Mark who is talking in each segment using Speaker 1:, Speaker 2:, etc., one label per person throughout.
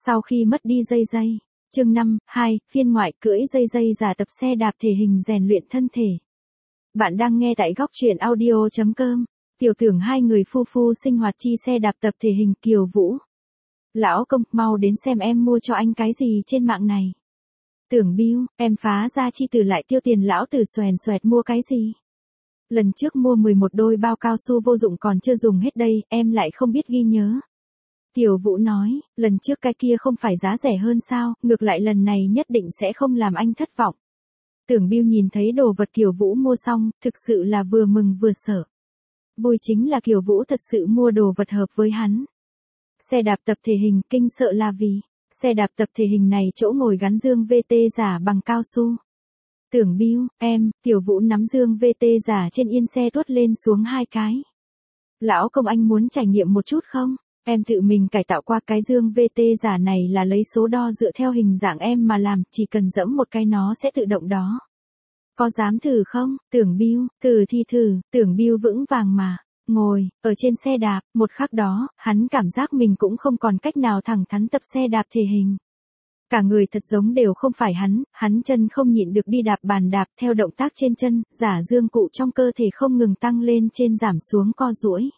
Speaker 1: Sau khi mất đi dây dây. Chương 5, 2, phiên ngoại cưỡi dây dây giả tập xe đạp thể hình rèn luyện thân thể. Bạn đang nghe tại góc truyện audio.com. Tiểu tưởng hai người phu sinh hoạt chi xe đạp tập thể hình Kiều Vũ. Lão công, mau đến xem em mua cho anh cái gì trên mạng này. Tưởng Biêu, em phá ra chi từ lại tiêu tiền lão tử xoèn mua cái gì. Lần trước mua 11 đôi bao cao su vô dụng còn chưa dùng hết đây, em lại không biết ghi nhớ. Tiểu Vũ nói, lần trước cái kia không phải giá rẻ hơn sao, ngược lại lần này nhất định sẽ không làm anh thất vọng. Tưởng Biêu nhìn thấy đồ vật Kiều Vũ mua xong, thực sự là vừa mừng vừa sợ. Vui chính là Kiều Vũ thật sự mua đồ vật hợp với hắn. Xe đạp tập thể hình kinh sợ là vì, xe đạp tập thể hình này chỗ ngồi gắn dương VT giả bằng cao su. Tưởng Biêu, em, Tiểu Vũ nắm dương VT giả trên yên xe tuốt lên xuống hai cái. Lão công anh muốn trải nghiệm một chút không? Em tự mình cải tạo qua cái dương VT giả này là lấy số đo dựa theo hình dạng em mà làm, chỉ cần giẫm một cái nó sẽ tự động đó. Có dám thử không? Tưởng Biêu, thử thì thử, Tưởng Biêu vững vàng mà. Ngồi, ở trên xe đạp, một khắc đó, hắn cảm giác mình cũng không còn cách nào thẳng thắn tập xe đạp thể hình. Cả người thật giống đều không phải hắn chân không nhịn được đi đạp bàn đạp theo động tác trên chân, giả dương cụ trong cơ thể không ngừng tăng lên trên giảm xuống co duỗi.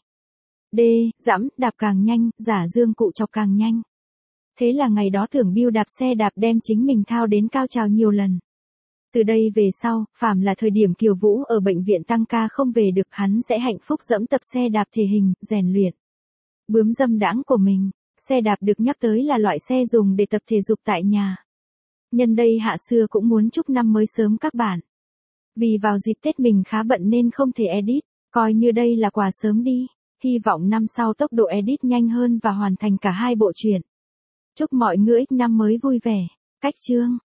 Speaker 1: Dẫm, đạp càng nhanh, giả dương cụ chọc càng nhanh. Thế là ngày đó Tưởng Biêu đạp xe đạp đem chính mình thao đến cao trào nhiều lần. Từ đây về sau, phàm là thời điểm Kiều Vũ ở bệnh viện tăng ca không về được hắn sẽ hạnh phúc dẫm tập xe đạp thể hình, rèn luyện. Bướm dâm đãng của mình, xe đạp được nhắc tới là loại xe dùng để tập thể dục tại nhà. Nhân đây Hạ Xưa cũng muốn chúc năm mới sớm các bạn. Vì vào dịp Tết mình khá bận nên không thể edit, coi như đây là quà sớm đi. Hy vọng năm sau tốc độ edit nhanh hơn và hoàn thành cả hai bộ truyện. Chúc mọi người năm mới vui vẻ. Cách chương